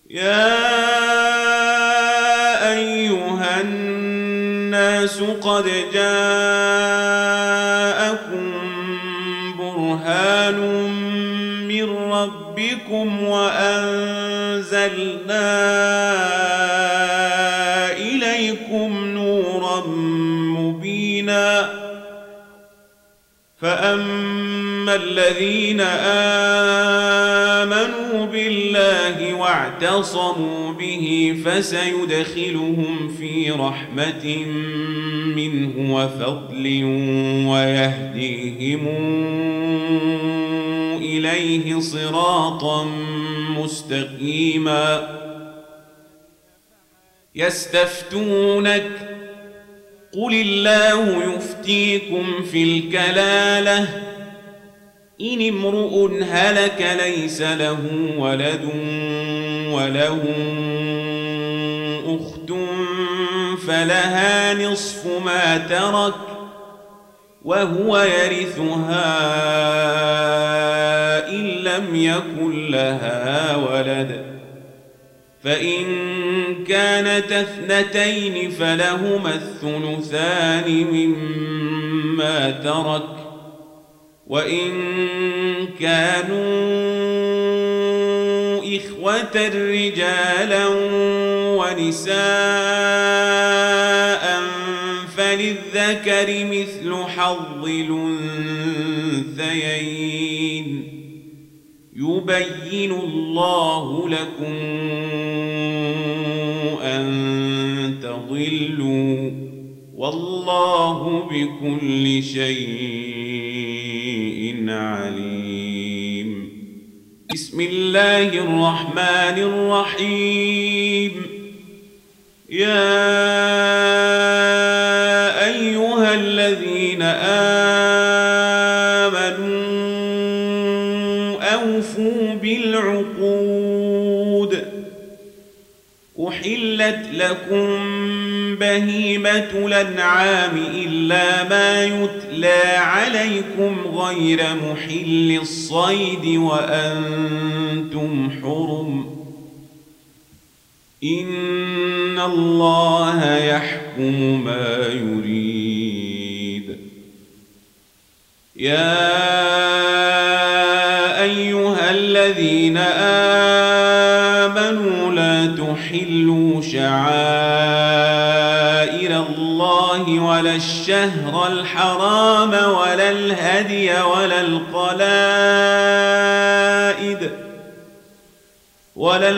يا أيها الناس قد جاءكم برهان من ربكم وأنزلنا إليكم نورا مبينا فأما الذين آمنوا بالله واعتصموا به فسيدخلهم في رحمة منه وفضل ويهديهم إليه صراطا مستقيما يستفتونك قل الله يفتيكم في الكلالة إن امرؤ هلك ليس له ولد وله أخت فلها نصف ما ترك وهو يرثها إن لم يكن لها ولد فإن كانت اثنتين فلهما الثلثان مما ترك وإن كانوا إخوة رجالا ونساء فللذكر مثل حظ الأنثيين يبين الله لكم أن تضلوا والله بكل شيء عليم بسم الله الرحمن الرحيم يا أيها الذين آمنوا أوفوا بالعقود أحلت لكم بهيمة الأنعام إلا ما يتلى عليكم غير محل الصيد وأنتم حرم إن الله يحكم ما يريد يا أيها الذين آمنوا لا تحلوا شعائر الله ولا الشهر الحرام ولا الهدي ولا القلائد ولا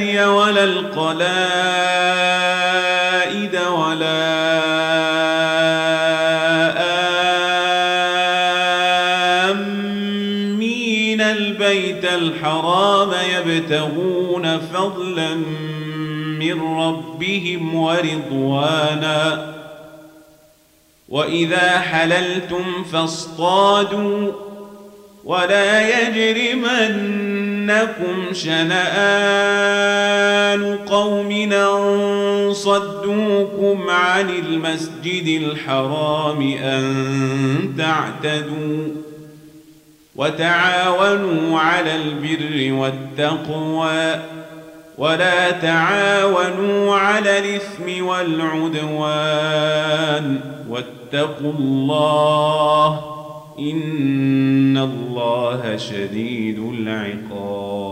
آمين البيت الحرام يبتغون فضلا من ربهم ورضوانا وإذا حللتم فاصطادوا ولا يجرمنكم شنآن قوم أن صدوكم عن المسجد الحرام أن تعتدوا وتعاونوا على البر والتقوى ولا تعاونوا على الإثم والعدوان واتقوا الله إن الله شديد العقاب